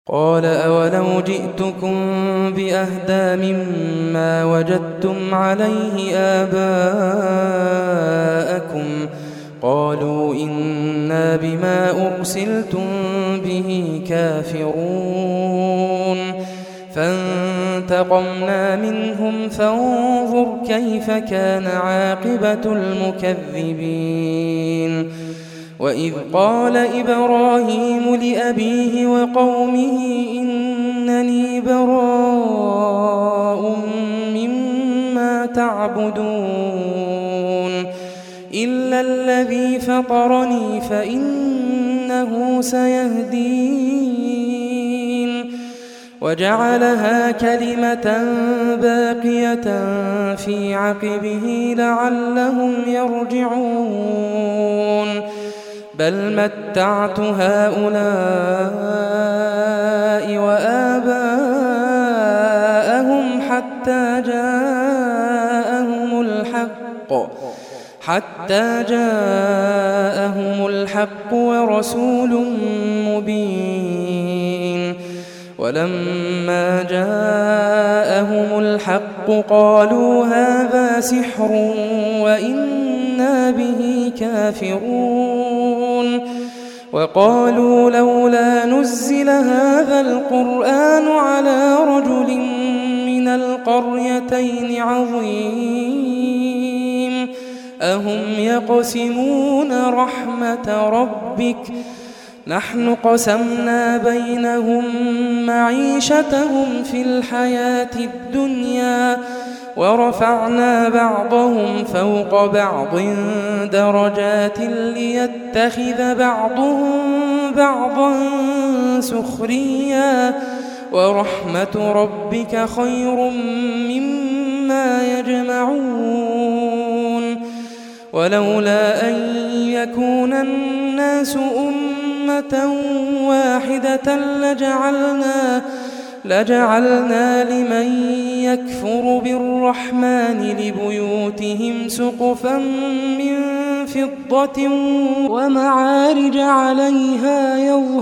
قال أولو جئتكم بأهدى مما وجدتم عليه آباءكم قالوا إنا بما أرسلتم به كافرون فانتقمنا منهم فانظر كيف كان عاقبة المكذبين وإذ قال إبراهيم لأبيه وقومه إنني براء مما تعبدون إلا الذي فطرني فإنه سيهدين وجعلها كلمة باقية في عقبه لعلهم يرجعون بل متعت هؤلاء وآباءهم حتى جاءهم الحق ورسول مبين ولما جاءهم الحق قالوا هذا سحر وإنا به كافرون وقالوا لولا نزل هذا القرآن على رجل من القريتين عظيم أهم يقسمون رحمة ربك نحن قسمنا بينهم معيشتهم في الحياة الدنيا ورفعنا بعضهم فوق بعض درجات ليتخذ بعضهم بعضا سخريا ورحمة ربك خير مما يجمعون ولولا أن يكون الناس أمة واحدة لجعلنا لمن يكفر بالرحمن لبيوتهم سقفا من فضة ومعارج عليها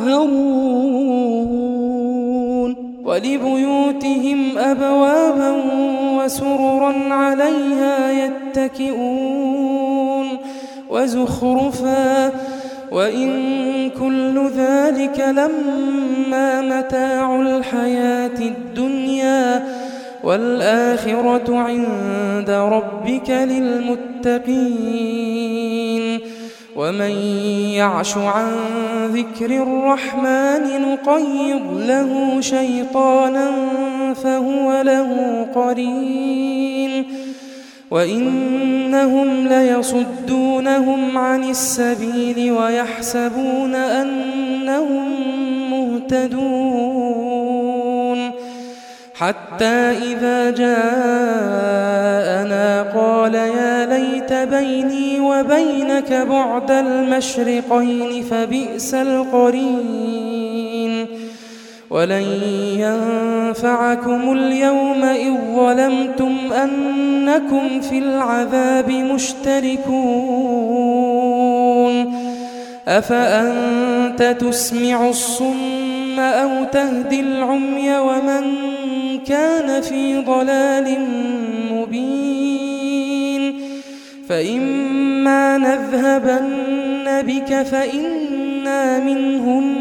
يظهرون ولبيوتهم أبوابا وسررا عليها يتكئون وزخرفا وإن كل ذلك لما متاع الحياة الدنيا والآخرة عند ربك للمتقين ومن يعش عن ذكر الرحمن نقيض له شيطانا فهو له قرين وإنهم ليصدونهم عن السبيل ويحسبون أنهم مهتدون حتى إذا جاءنا قال يا ليت بيني وبينك بعد المشرقين فبئس القرين ولن ينفعكم اليوم إذ ظلمتم أنكم في العذاب مشتركون أفأنت تسمع الصم أو تهدي العمي ومن كان في ضلال مبين فإما نذهبن بك فإنا منهم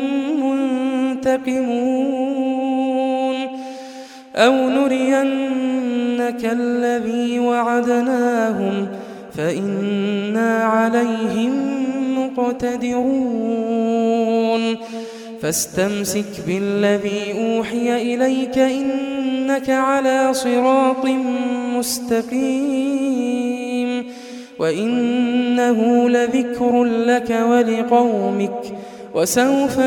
منتقمون أو نرينك الذي وعدناهم فإنا عليهم مقتدرون فاستمسك بالذي أوحي إليك إنك على صراط مستقيم وإنه لذكر لك ولقومك وسوف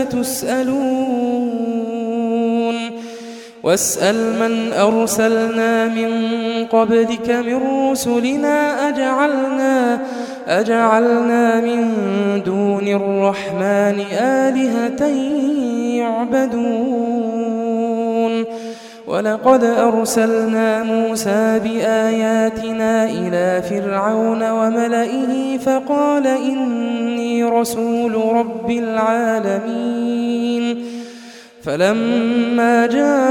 تسألون واسأل من أرسلنا من قبلك من رسلنا أجعلنا من دون الرحمن آلهة يعبدون ولقد أرسلنا موسى بآياتنا إلى فرعون وملئه فقال إني رسول رب العالمين فلما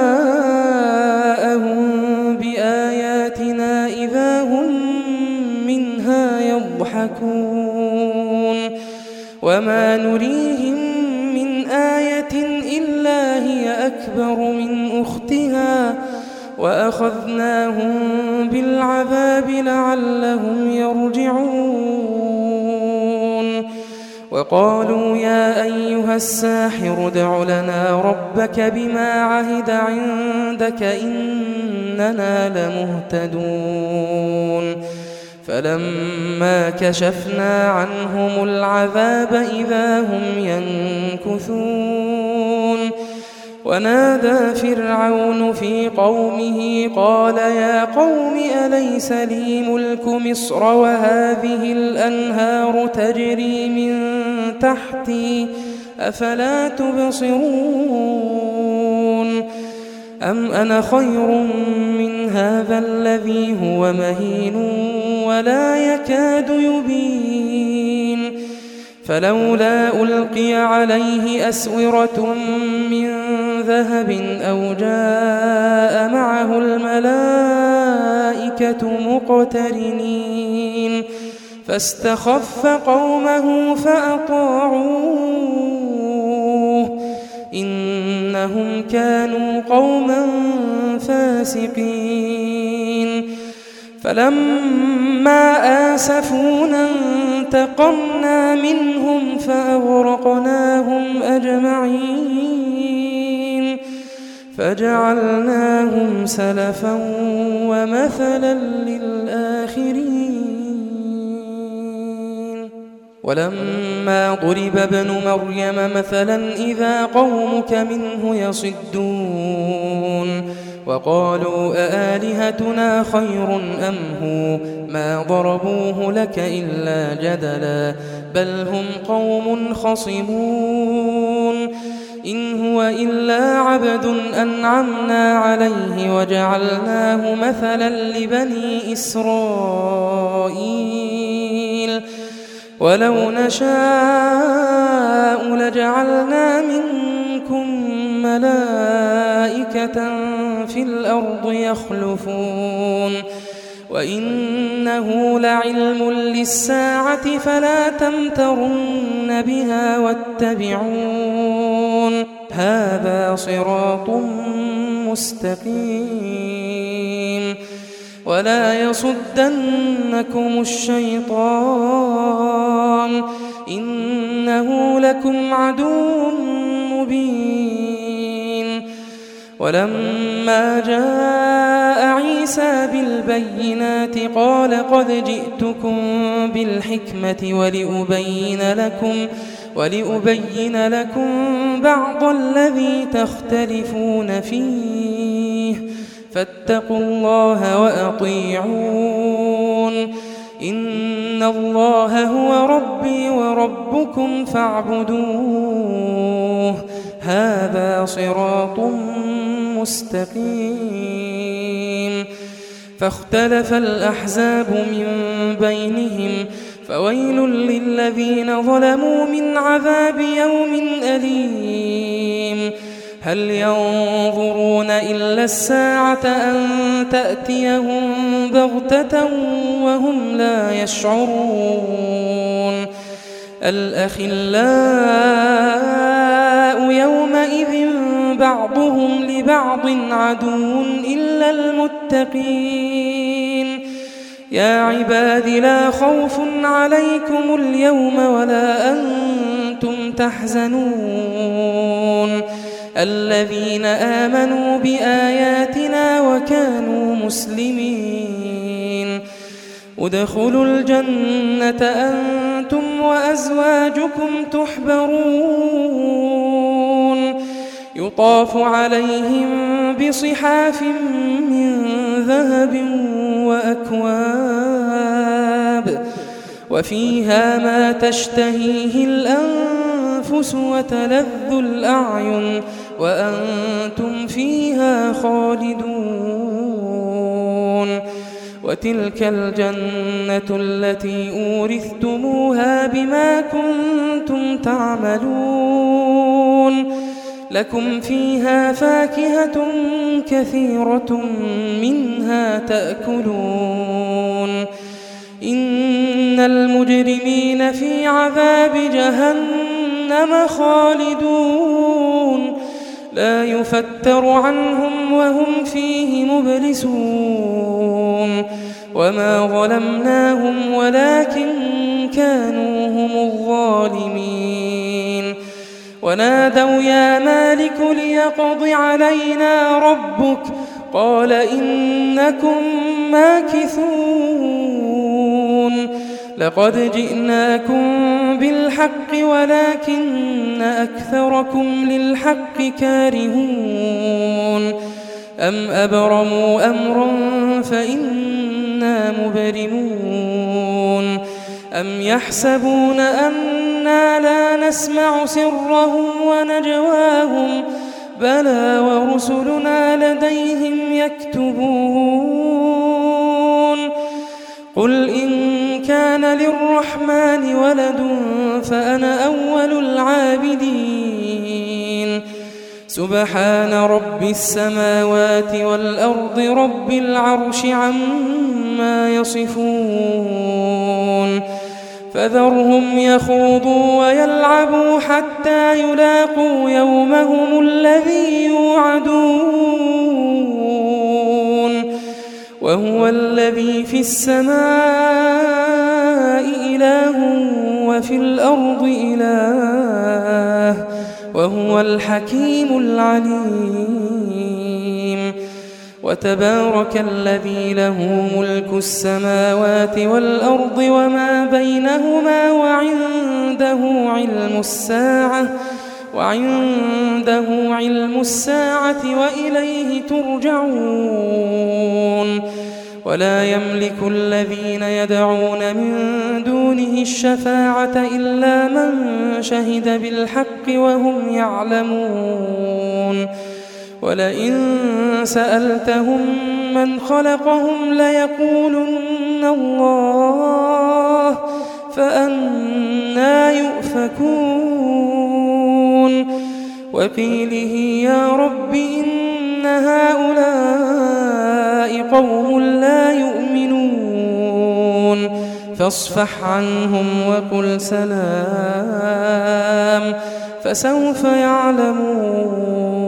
جاءهم بآياتنا إذا هم منها يضحكون وما نريهم من آية إلا هي أكبر من أختها وأخذناهم بالعذاب لعلهم يرجعون وقالوا يا أيها الساحر ادع لنا ربك بما عهد عندك إننا لمهتدون فلما كشفنا عنهم العذاب إذا هم ينكثون ونادى فرعون في قومه قال يا قوم أليس لي ملك مصر وهذه الأنهار تجري من تحتي أفلا تبصرون أم أنا خير من هذا الذي هو مهين ولا يكاد يبين فلولا ألقي عليه أسورة من ذهب أو جاء معه الملائكة مقترنين فاستخف قومه فأطاعوه إنهم كانوا قوما فاسقين فلما آسفونا انتقمنا منهم فأغرقناهم أجمعين فجعلناهم سلفا ومثلا للآخرين ولما ضرب ابن مريم مثلا إذا قومك منه يصدون وقالوا أآلهتنا خير أم هو ما ضربوه لك إلا جدلا بل هم قوم خصمون إن هو إلا عبد أنعمنا عليه وجعلناه مثلا لبني إسرائيل ولو نشاء لجعلنا منكم ملائكة في الأرض يخلفون وإنه لعلم للساعة فلا تمترن بها واتبعون هذا صراط مستقيم ولا يصدنكم الشيطان إنه لكم عدو مبين ولما جاء عيسى بالبينات قال قد جئتكم بالحكمة ولأبين لكم بعض الذي تختلفون فيه فاتقوا الله وأطيعون إن الله هو ربي وربكم فاعبدوه هذا صراط مستقيم فاختلف الأحزاب من بينهم فويل للذين ظلموا من عذاب يوم أليم هل ينظرون إلا الساعة أن تأتيهم بغتة وهم لا يشعرون الأخلاء يومئذ بعضهم لبعض عدو إلا المتقين يا عباد لا خوف عليكم اليوم ولا أنتم تحزنون الذين آمنوا بآياتنا وكانوا مسلمين ادخلوا الجنة أنتم وأزواجكم تحبرون يطاف عليهم بصحاف من ذهب وأكواب وفيها ما تشتهيه الأنفس وتلذ الأعين وأنتم فيها خالدون وتلك الجنة التي أورثتموها بما كنتم تعملون لكم فيها فاكهة كثيرة منها تأكلون إن المجرمين في عذاب جهنم خالدون لا يفتر عنهم وهم فيه مبلسون وما ظلمناهم ولكن كانوا هم الظالمين ونادوا يا مالك ليقض علينا ربك قال إنكم ماكثون لقد جئناكم بالحق ولكن أكثركم للحق كارهون أم أبرموا أمرا فإنا مبرمون أم يحسبون أنا لا نسمع سرهم ونجواهم بلى ورسلنا لديهم يكتبون قل إن كان للرحمن ولد فأنا أول العابدين سبحان رب السماوات والأرض رب العرش عما يصفون فذرهم يخوضوا ويلعبوا حتى يلاقوا يومهم الذي يوعدون وهو الذي في السماء إله وفي الأرض إله وهو الحكيم العليم وتبارك الذي له ملك السماوات والأرض وما بينهما وعنده علم الساعة وإليه ترجعون ولا يملك الذين يدعون من دونه الشفاعة إلا من شهد بالحق وهم يعلمون ولئن سألتهم من خلقهم ليقولن الله فأنى يؤفكون وقيله يا رب إن هؤلاء قوم لا يؤمنون فاصفح عنهم وقل سلام فسوف يعلمون